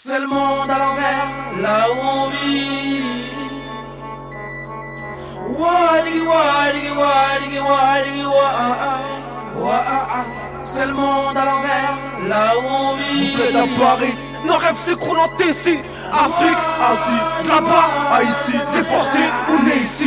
C'est le monde à l'envers, là où on vit. C'est le monde à l'envers, là où on vit. Tout plaît à Paris, nos rêves s'écroulent en Tessie. Afrique, Asie, là-bas, Haïti, déporté, on est ici.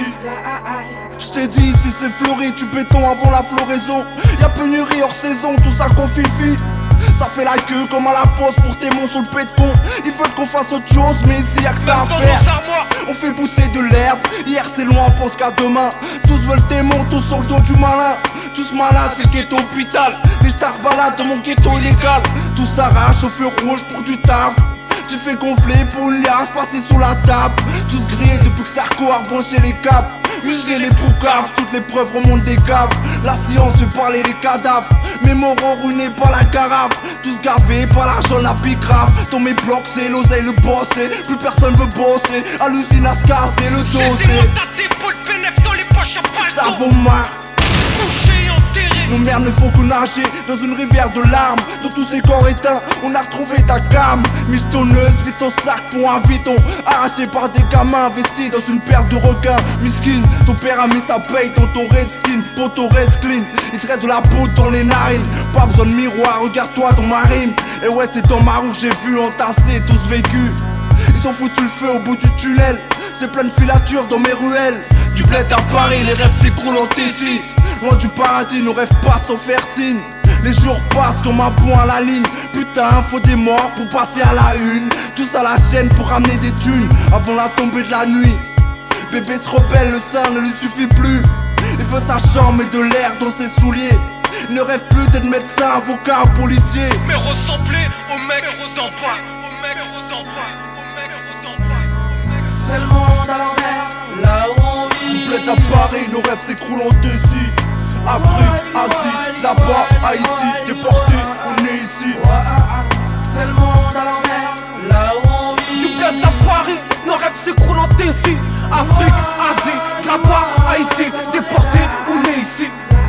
J't'ai dit, si c'est fleuri, tu béton avant la floraison. Y'a pénurie hors saison, tout ça qu'on fifi. Ça fait la queue comme à la poste pour tes mons sur le pétron. Ils veulent qu'on fasse autre chose, mais ici y'a que ça à faire. On fait pousser de l'herbe, hier c'est loin, on pense qu'à demain. Tous veulent tes mons, tous sur le dos du malin. Tous malades, c'est le ghetto hôpital. Les stars baladent dans mon ghetto illégal. Tout s'arrache au feu rouge pour du taf. Tu fais gonfler pour une liasse passée sous la table. Tous grillés depuis que Sarko a rebranché les câbles. Muselé les poucaves, toutes les preuves remontent des caves. La science fait parler les cadavres. Mes moraux ruinés par la carafe. Tous gavés par l'argent, la bicrave. Dans mes blocs c'est l'oseille, le bosser. Plus personne veut bosser. Hallucine à se casser le J'ai des dossier. mots à d'épaule, bénéf dans les poches à Ça palto. vaut marre. Couché, enterré. Nos mères ne font que nager dans une rivière de larmes. Dans tous ces corps éteints, on a retrouvé ta gamme. Michetonneuse, vide son sac pour un viton. Arraché par des gamins investis dans une paire de requins. Miskin, ton père a mis sa paye dans ton redskin. Pour ton reste clean, il te reste de la peau dans les narines. Pas besoin de miroir, regarde-toi dans ma rime. Et ouais, c'est dans ma rue que j'ai vu entasser tous vécus. Ils ont foutu le feu au bout du tunnel. C'est plein de filatures dans mes ruelles. Du bled à Paris, les rêves s'écroulent en Tessie. Loin du paradis, nos rêves passent sans faire signe. Les jours passent comme un pont à la ligne. Putain, faut des morts pour passer à la une. Tous à la chaîne pour ramener des thunes avant la tombée de la nuit. Bébé se rebelle, le sein ne lui suffit plus. Il veut sa chambre et de l'air dans ses souliers. Il ne rêve plus d'être médecin, avocat ou policier. Mais ressembler au mec d'en bas. Au mec d'en bas. Au mec d'en bas. C'est le monde à l'envers, là où on vit. Tout plaît à Paris, nos rêves s'écroulent en Tessie. Afrique, Asie, là-bas, Haïti, déporté, on est ici. C'est le monde à l'envers, là où on vit. Du bled à Paris, nos rêves s'écroulent en Tessie. Afrique, Asie, là-bas, Haïti, déporté, on est ici.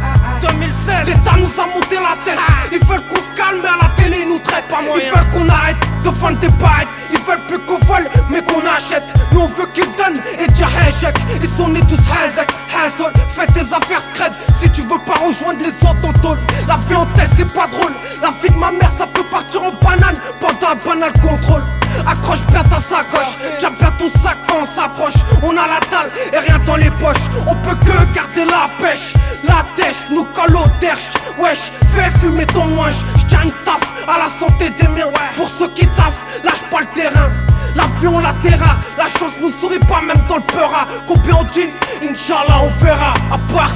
2007, l'État nous a monté la tête. Ils veulent qu'on se calme, mais à la télé ils nous traitent pas moyen. Ils veulent qu'on arrête de vendre des paillettes. Ils veulent plus qu'on vole, mais qu'on achète. Nous on veut qu'ils donnent et dire échec. Ils sont nés tous hazek, hazol. Fais tes affaires scred. Si tu veux pas rejoindre les autres en tôle. La vie en tête c'est pas drôle. La vie de ma mère ça peut partir en banane pendant un banal contrôle. Accroche bien ta sacoche, tiens bien ton sac quand on s'approche. On a la dalle et rien dans les poches. On peut que garder la pêche. La dèche nous colle au derche. Wesh, fais fumer ton ouinge. J'tiens une taf à la santé des miens. Pour ceux qui taffent, lâche pas le terrain. La vie on la terra, la chance nous sourit pas même dans le peura. Combien on dit, Inch'Allah on verra. À part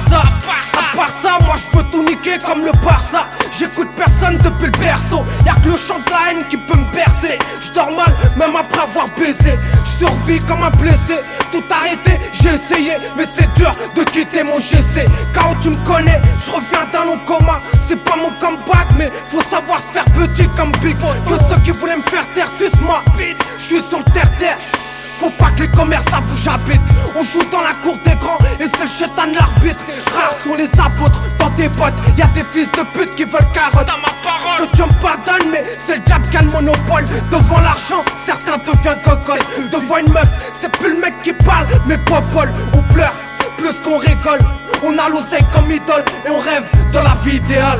ça, moi je veux tout niquer comme le Barça. J'écoute personne depuis le berceau. Y'a que le chant de la haine qui peut me bercer. J'dors mal même après avoir baisé. J'survis comme un blessé. Tout arrêté, j'ai essayé, mais c'est dur de quitter mon GC. Quand tu me connais, j'reviens d'un long coma. C'est pas mon comeback, mais faut savoir se faire petit comme Big. Que ceux qui voulaient me faire taire suce ma bite. J'suis sur le terre-terre. Faut pas que les commerces savent où j'habite. On joue dans la cour des grands et c'est le chétan de l'arbitre. Rares sont les apôtres dans tes potes. Y'a des fils de pute qui veulent carotte. Dans ma parole. Que Dieu me pardonne, mais c'est le diable qui a le monopole. Devant l'argent, certains deviennent gogol. Devant une meuf, c'est plus le mec qui parle, mais popole. On pleure plus qu'on rigole. On a l'oseille comme idole et on rêve de la vie idéale.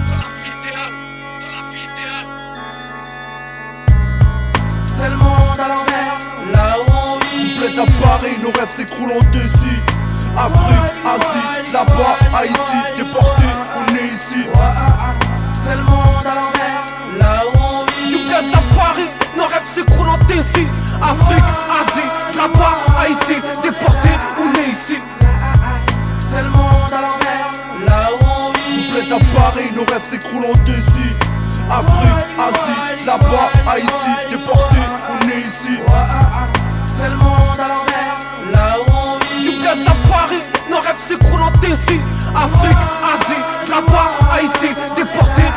C'est le monde à l'envers, là où on vit. Tout plaît à Paris, nos rêves s'écroulent en Tessie. Afrique, Asie, là-bas, Haïti, déporté, on est ici. C'est le monde à l'envers, là où on vit. Du bled à Paris, nos rêves s'écroulent en Tessie. Afrique, Asie, là-bas, Haïti, déporté, on est ici. C'est le monde à l'envers, là où on vit. Tout plaît à Paris, nos rêves s'écroulent en Tessie. Afrique, Asie, là-bas, Haïti, déporté, on est ici. C'est le monde à l'envers, là où on vit. Du bled à Paris, nos rêves s'écroulent en Tessie. Afrique, Asie, là-bas, Haïti, déporté,